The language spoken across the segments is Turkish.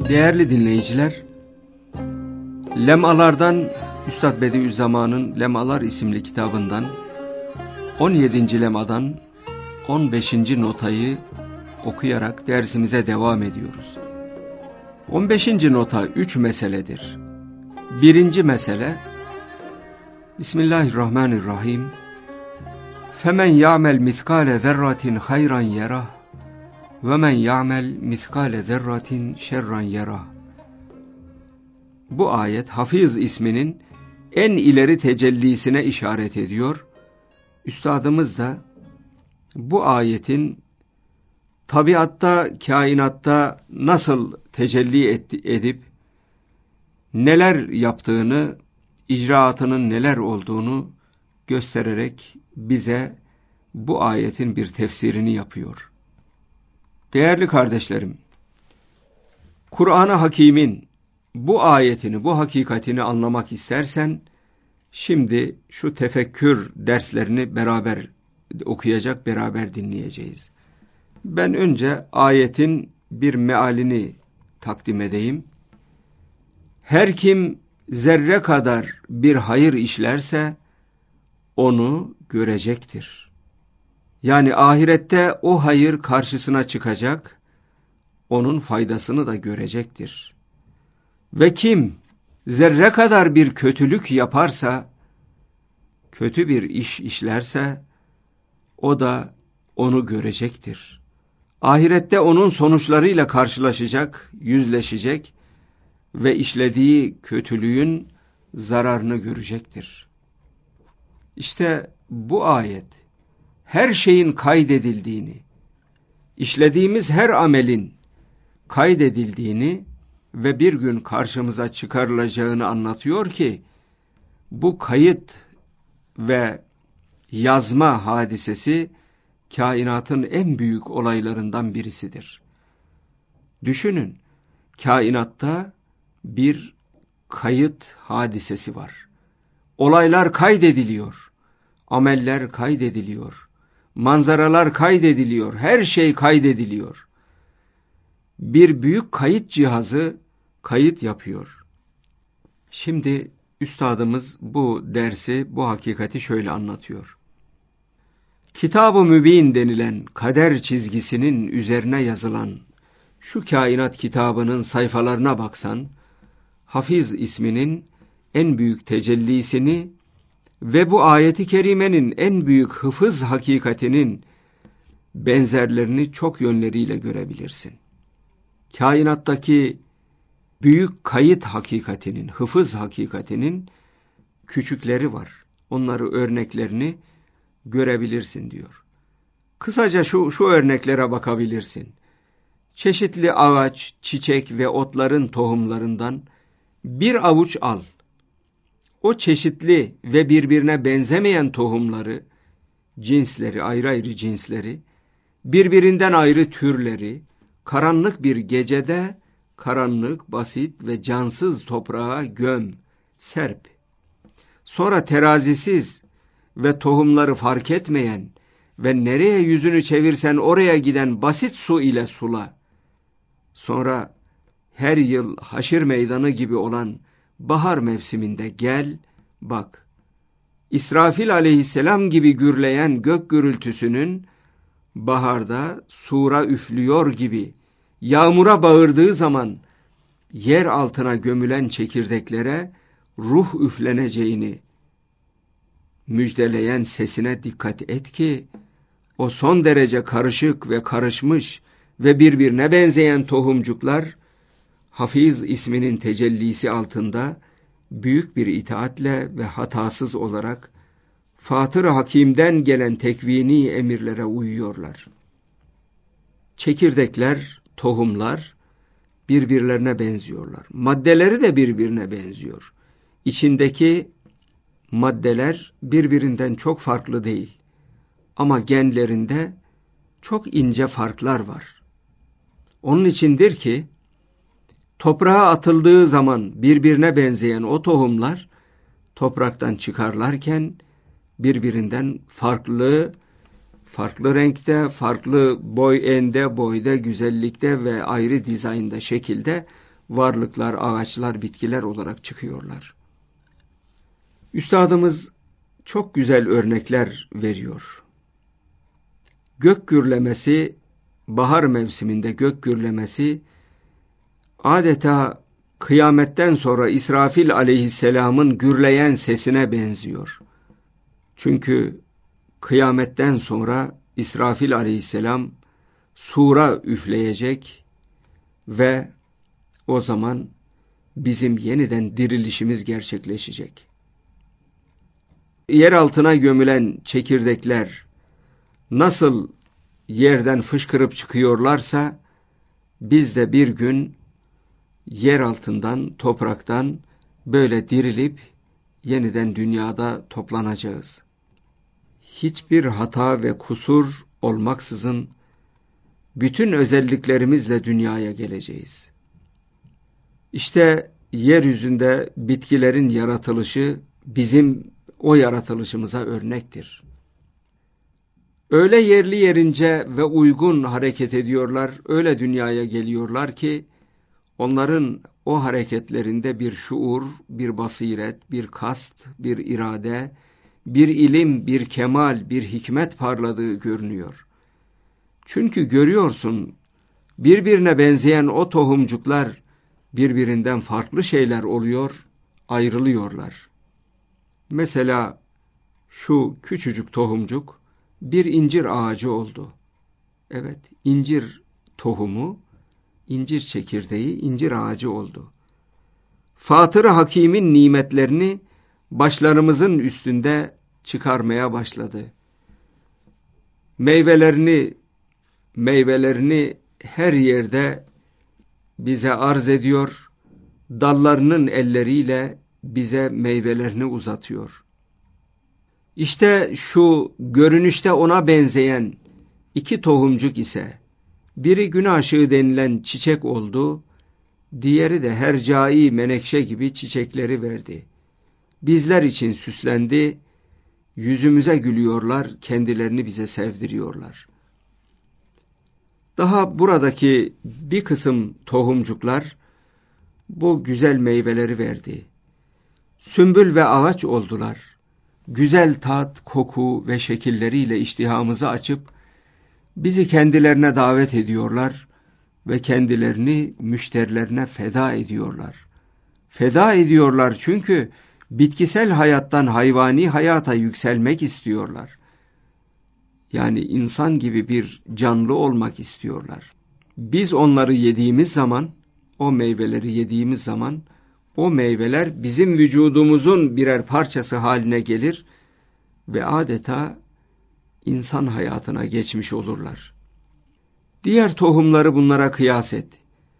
Değerli dinleyiciler, Lemalardan Üstad Bediüzzaman'ın Lemalar isimli kitabından 17. lemadan 15. notayı okuyarak dersimize devam ediyoruz. 15. nota 3 meseledir. Birinci mesele, Bismillahirrahmanirrahim. Femen ya'mel miskale zerratin hayran yerah ve men ya'mel miskale zerratin şerran yerah. Bu ayet Hafiz isminin en ileri tecellisine işaret ediyor. Üstadımız da bu ayetin tabiatta, kainatta nasıl tecelli edip neler yaptığını, icraatının neler olduğunu göstererek bize bu ayetin bir tefsirini yapıyor. Değerli kardeşlerim, Kur'an-ı Hakîm'in bu ayetini, bu hakikatini anlamak istersen, şimdi şu tefekkür derslerini beraber okuyacak, beraber dinleyeceğiz. Ben önce ayetin bir mealini takdim edeyim. Her kim zerre kadar bir hayır işlerse, onu görecektir. Yani ahirette o hayır karşısına çıkacak, onun faydasını da görecektir. Ve kim zerre kadar bir kötülük yaparsa, kötü bir iş işlerse, o da onu görecektir. Ahirette onun sonuçlarıyla karşılaşacak, yüzleşecek ve işlediği kötülüğün zararını görecektir. İşte bu ayet, her şeyin kaydedildiğini, işlediğimiz her amelin kaydedildiğini ve bir gün karşımıza çıkarılacağını anlatıyor ki, bu kayıt ve yazma hadisesi kainatın en büyük olaylarından birisidir. Düşünün, kainatta bir kayıt hadisesi var. Olaylar kaydediliyor, ameller kaydediliyor, manzaralar kaydediliyor, her şey kaydediliyor. Bir büyük kayıt cihazı kayıt yapıyor. Şimdi üstadımız bu dersi, bu hakikati şöyle anlatıyor. Kitab-ı Mübin denilen kader çizgisinin üzerine yazılan şu kainat kitabının sayfalarına baksan, Hafiz isminin en büyük tecellisini ve bu ayeti kerimenin en büyük hıfız hakikatinin benzerlerini çok yönleriyle görebilirsin. Kainattaki büyük kayıt hakikatinin, hıfız hakikatinin küçükleri var. Onları, örneklerini görebilirsin diyor. Kısaca şu örneklere bakabilirsin. Çeşitli ağaç, çiçek ve otların tohumlarından bir avuç al. O çeşitli ve birbirine benzemeyen tohumları, cinsleri, ayrı ayrı cinsleri, birbirinden ayrı türleri, karanlık bir gecede karanlık, basit ve cansız toprağa göm, serp. Sonra terazisiz ve tohumları fark etmeyen ve nereye yüzünü çevirsen oraya giden basit su ile sula. Sonra her yıl haşir meydanı gibi olan bahar mevsiminde gel, bak. İsrafil aleyhisselam gibi gürleyen gök gürültüsünün baharda sura üflüyor gibi yağmura bağırdığı zaman yer altına gömülen çekirdeklere ruh üfleneceğini müjdeleyen sesine dikkat et ki, o son derece karışık ve karışmış ve birbirine benzeyen tohumcuklar, Hafiz isminin tecellisi altında büyük bir itaatle ve hatasız olarak Fatır-ı Hakîm'den gelen tekvini emirlere uyuyorlar. Çekirdekler, tohumlar birbirlerine benziyorlar. Maddeleri de birbirine benziyor. İçindeki maddeler birbirinden çok farklı değil. Ama genlerinde çok ince farklar var. Onun içindir ki, toprağa atıldığı zaman birbirine benzeyen o tohumlar, topraktan çıkarlarken birbirinden farklı renkte, farklı boyda, güzellikte ve ayrı dizaynda, şekilde varlıklar, ağaçlar, bitkiler olarak çıkıyorlar. Üstadımız çok güzel örnekler veriyor. Gök gürlemesi, bahar mevsiminde gök gürlemesi adeta kıyametten sonra İsrafil aleyhisselamın gürleyen sesine benziyor. Çünkü kıyametten sonra İsrafil aleyhisselam sura üfleyecek ve o zaman bizim yeniden dirilişimiz gerçekleşecek. Yer altına gömülen çekirdekler nasıl yerden fışkırıp çıkıyorlarsa biz de bir gün yer altından, topraktan böyle dirilip yeniden dünyada toplanacağız. Hiçbir hata ve kusur olmaksızın bütün özelliklerimizle dünyaya geleceğiz. İşte yeryüzünde bitkilerin yaratılışı bizim o yaratılışımıza örnektir. Öyle yerli yerince ve uygun hareket ediyorlar, öyle dünyaya geliyorlar ki onların o hareketlerinde bir şuur, bir basiret, bir kast, bir irade, bir ilim, bir kemal, bir hikmet parladığı görünüyor. Çünkü görüyorsun, birbirine benzeyen o tohumcuklar birbirinden farklı şeyler oluyor, ayrılıyorlar. Mesela şu küçücük tohumcuk bir incir ağacı oldu. Evet, incir tohumu, incir çekirdeği incir ağacı oldu. Fatır-ı Hakîm'in nimetlerini başlarımızın üstünde çıkarmaya başladı. Meyvelerini her yerde bize arz ediyor, dallarının elleriyle bize meyvelerini uzatıyor. İşte şu görünüşte ona benzeyen iki tohumcuk ise, biri gün aşığı denilen çiçek oldu, diğeri de hercai menekşe gibi çiçekleri verdi. Bizler için süslendi, yüzümüze gülüyorlar, kendilerini bize sevdiriyorlar. Daha buradaki bir kısım tohumcuklar bu güzel meyveleri verdi. Sümbül ve ağaç oldular. Güzel tat, koku ve şekilleriyle iştihamızı açıp bizi kendilerine davet ediyorlar ve kendilerini müşterilerine feda ediyorlar. Feda ediyorlar çünkü bitkisel hayattan hayvani hayata yükselmek istiyorlar. Yani insan gibi bir canlı olmak istiyorlar. Biz onları yediğimiz zaman, o meyveleri yediğimiz zaman, o meyveler bizim vücudumuzun birer parçası haline gelir ve adeta insan hayatına geçmiş olurlar. Diğer tohumları bunlara kıyas et.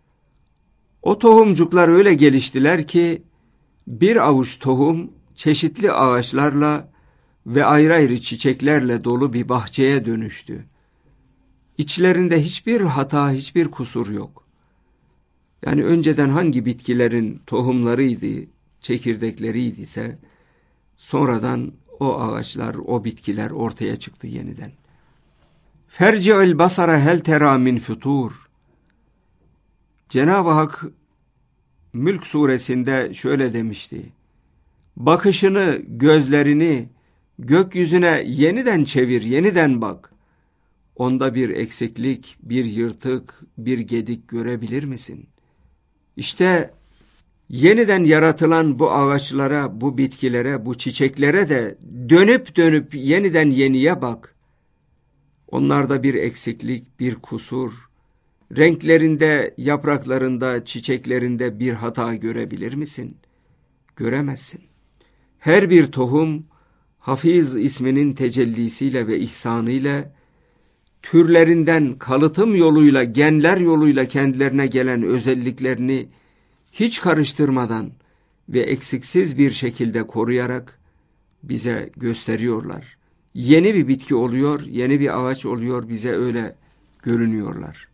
O tohumcuklar öyle geliştiler ki bir avuç tohum çeşitli ağaçlarla ve ayrı ayrı çiçeklerle dolu bir bahçeye dönüştü. İçlerinde hiçbir hata, hiçbir kusur yok. Yani önceden hangi bitkilerin tohumlarıydı, çekirdekleriydi ise sonradan o ağaçlar, o bitkiler ortaya çıktı yeniden. Ferci'l basara hel tera min futur. Cenab-ı Hak Mülk suresinde şöyle demişti. Bakışını, gözlerini gökyüzüne yeniden çevir, yeniden bak. Onda bir eksiklik, bir yırtık, bir gedik görebilir misin? İşte yeniden yaratılan bu ağaçlara, bu bitkilere, bu çiçeklere de dönüp dönüp yeniden yeniye bak. Onlarda bir eksiklik, bir kusur, renklerinde, yapraklarında, çiçeklerinde bir hata görebilir misin? Göremezsin. Her bir tohum, Hafiz isminin tecellisiyle ve ihsanıyla, türlerinden kalıtım yoluyla, genler yoluyla kendilerine gelen özelliklerini hiç karıştırmadan ve eksiksiz bir şekilde koruyarak bize gösteriyorlar. Yeni bir bitki oluyor, yeni bir ağaç oluyor, bize öyle görünüyorlar.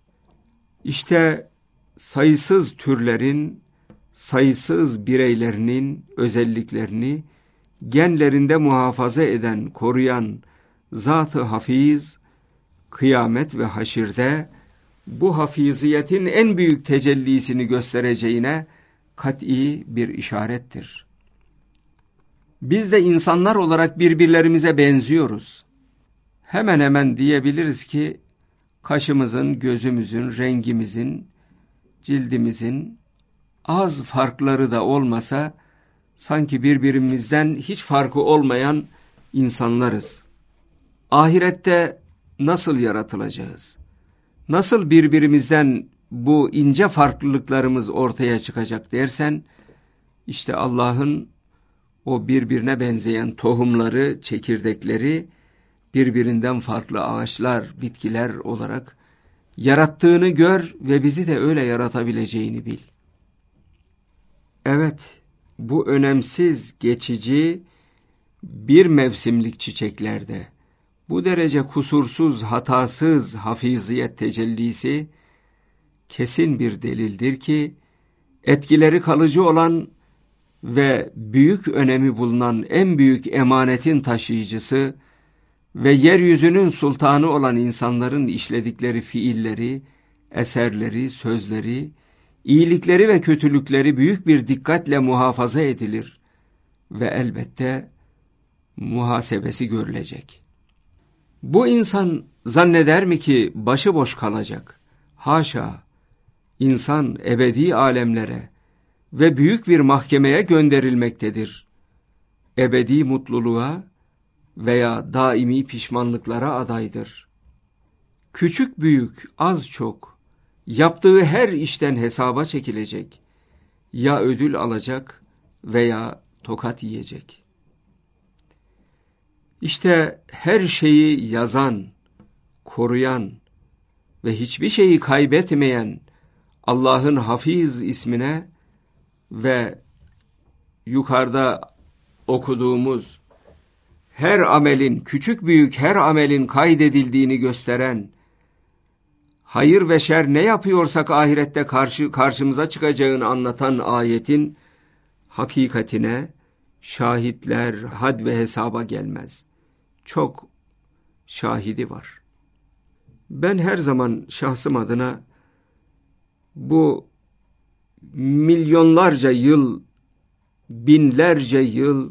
İşte sayısız türlerin, sayısız bireylerinin özelliklerini genlerinde muhafaza eden, koruyan Zat-ı Hafiz, kıyamet ve haşirde bu hafiziyetin en büyük tecellisini göstereceğine kat'i bir işarettir. Biz de insanlar olarak birbirlerimize benziyoruz. Hemen hemen diyebiliriz ki kaşımızın, gözümüzün, rengimizin, cildimizin az farkları da olmasa sanki birbirimizden hiç farkı olmayan insanlarız. Ahirette nasıl yaratılacağız? Nasıl birbirimizden bu ince farklılıklarımız ortaya çıkacak dersen, işte Allah'ın o birbirine benzeyen tohumları, çekirdekleri birbirinden farklı ağaçlar, bitkiler olarak yarattığını gör ve bizi de öyle yaratabileceğini bil. Evet, bu önemsiz, geçici, bir mevsimlik çiçeklerde bu derece kusursuz, hatasız hafiziyet tecellisi kesin bir delildir ki etkileri kalıcı olan ve büyük önemi bulunan en büyük emanetin taşıyıcısı ve yeryüzünün sultanı olan insanların işledikleri fiilleri, eserleri, sözleri, iyilikleri ve kötülükleri büyük bir dikkatle muhafaza edilir ve elbette muhasebesi görülecek. Bu insan zanneder mi ki başıboş kalacak? Haşa! İnsan ebedi alemlere ve büyük bir mahkemeye gönderilmektedir. Ebedi mutluluğa veya daimi pişmanlıklara adaydır. Küçük büyük, az çok, yaptığı her işten hesaba çekilecek. Ya ödül alacak veya tokat yiyecek. İşte her şeyi yazan, koruyan ve hiçbir şeyi kaybetmeyen Allah'ın Hafiz ismine ve yukarıda okuduğumuz her amelin, küçük büyük her amelin kaydedildiğini gösteren, hayır ve şer ne yapıyorsak ahirette karşımıza çıkacağını anlatan ayetin hakikatine şahitler had ve hesaba gelmez. Çok şahidi var. Ben her zaman şahsım adına bu milyonlarca yıl, binlerce yıl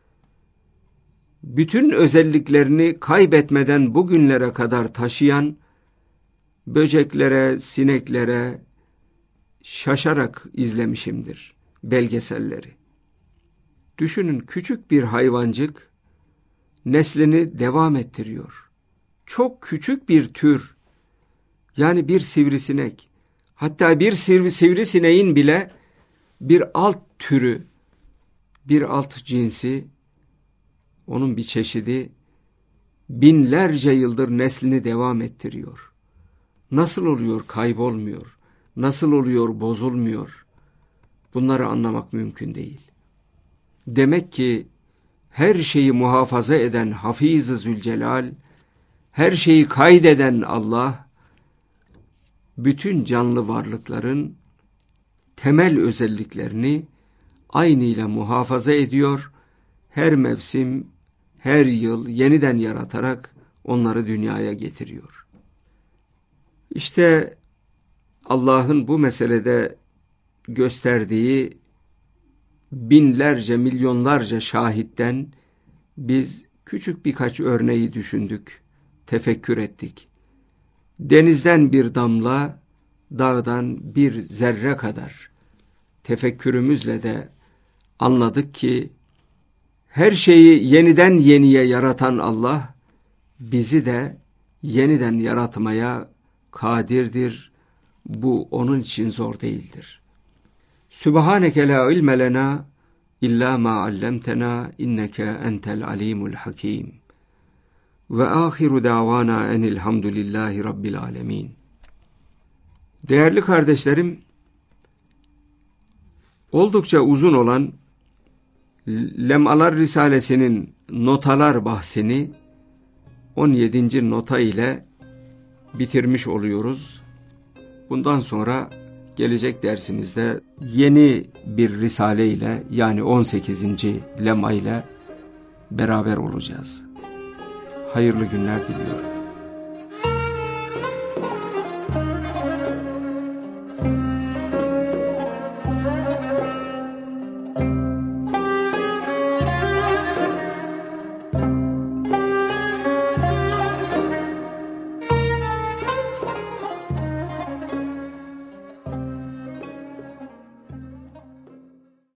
bütün özelliklerini kaybetmeden bugünlere kadar taşıyan böceklere, sineklere şaşarak izlemişimdir belgeselleri. Düşünün, küçük bir hayvancık neslini devam ettiriyor. Çok küçük bir tür, yani bir sivrisinek, hatta bir sivrisineğin bile bir alt türü, bir alt cinsi, onun bir çeşidi binlerce yıldır neslini devam ettiriyor. Nasıl oluyor kaybolmuyor? Nasıl oluyor bozulmuyor? Bunları anlamak mümkün değil. Demek ki her şeyi muhafaza eden Hafiz-i Zülcelal, her şeyi kaydeden Allah, bütün canlı varlıkların temel özelliklerini aynıyla muhafaza ediyor, her mevsim, her yıl yeniden yaratarak onları dünyaya getiriyor. İşte Allah'ın bu meselede gösterdiği binlerce, milyonlarca şahitten biz küçük birkaç örneği düşündük, tefekkür ettik. Denizden bir damla, dağdan bir zerre kadar tefekkürümüzle de anladık ki her şeyi yeniden yeniye yaratan Allah bizi de yeniden yaratmaya kadirdir. Bu onun için zor değildir. Sübhaneke la ilme lena illa ma allamtena inneke entel alimul hakim. Ve ahiru davana enilhamdülillahi rabbil alemin. Değerli kardeşlerim, oldukça uzun olan Lemalar Risalesi'nin notalar bahsini 17. nota ile bitirmiş oluyoruz. Bundan sonra gelecek dersimizde yeni bir risale ile, yani 18. lema ile beraber olacağız. Hayırlı günler diliyorum.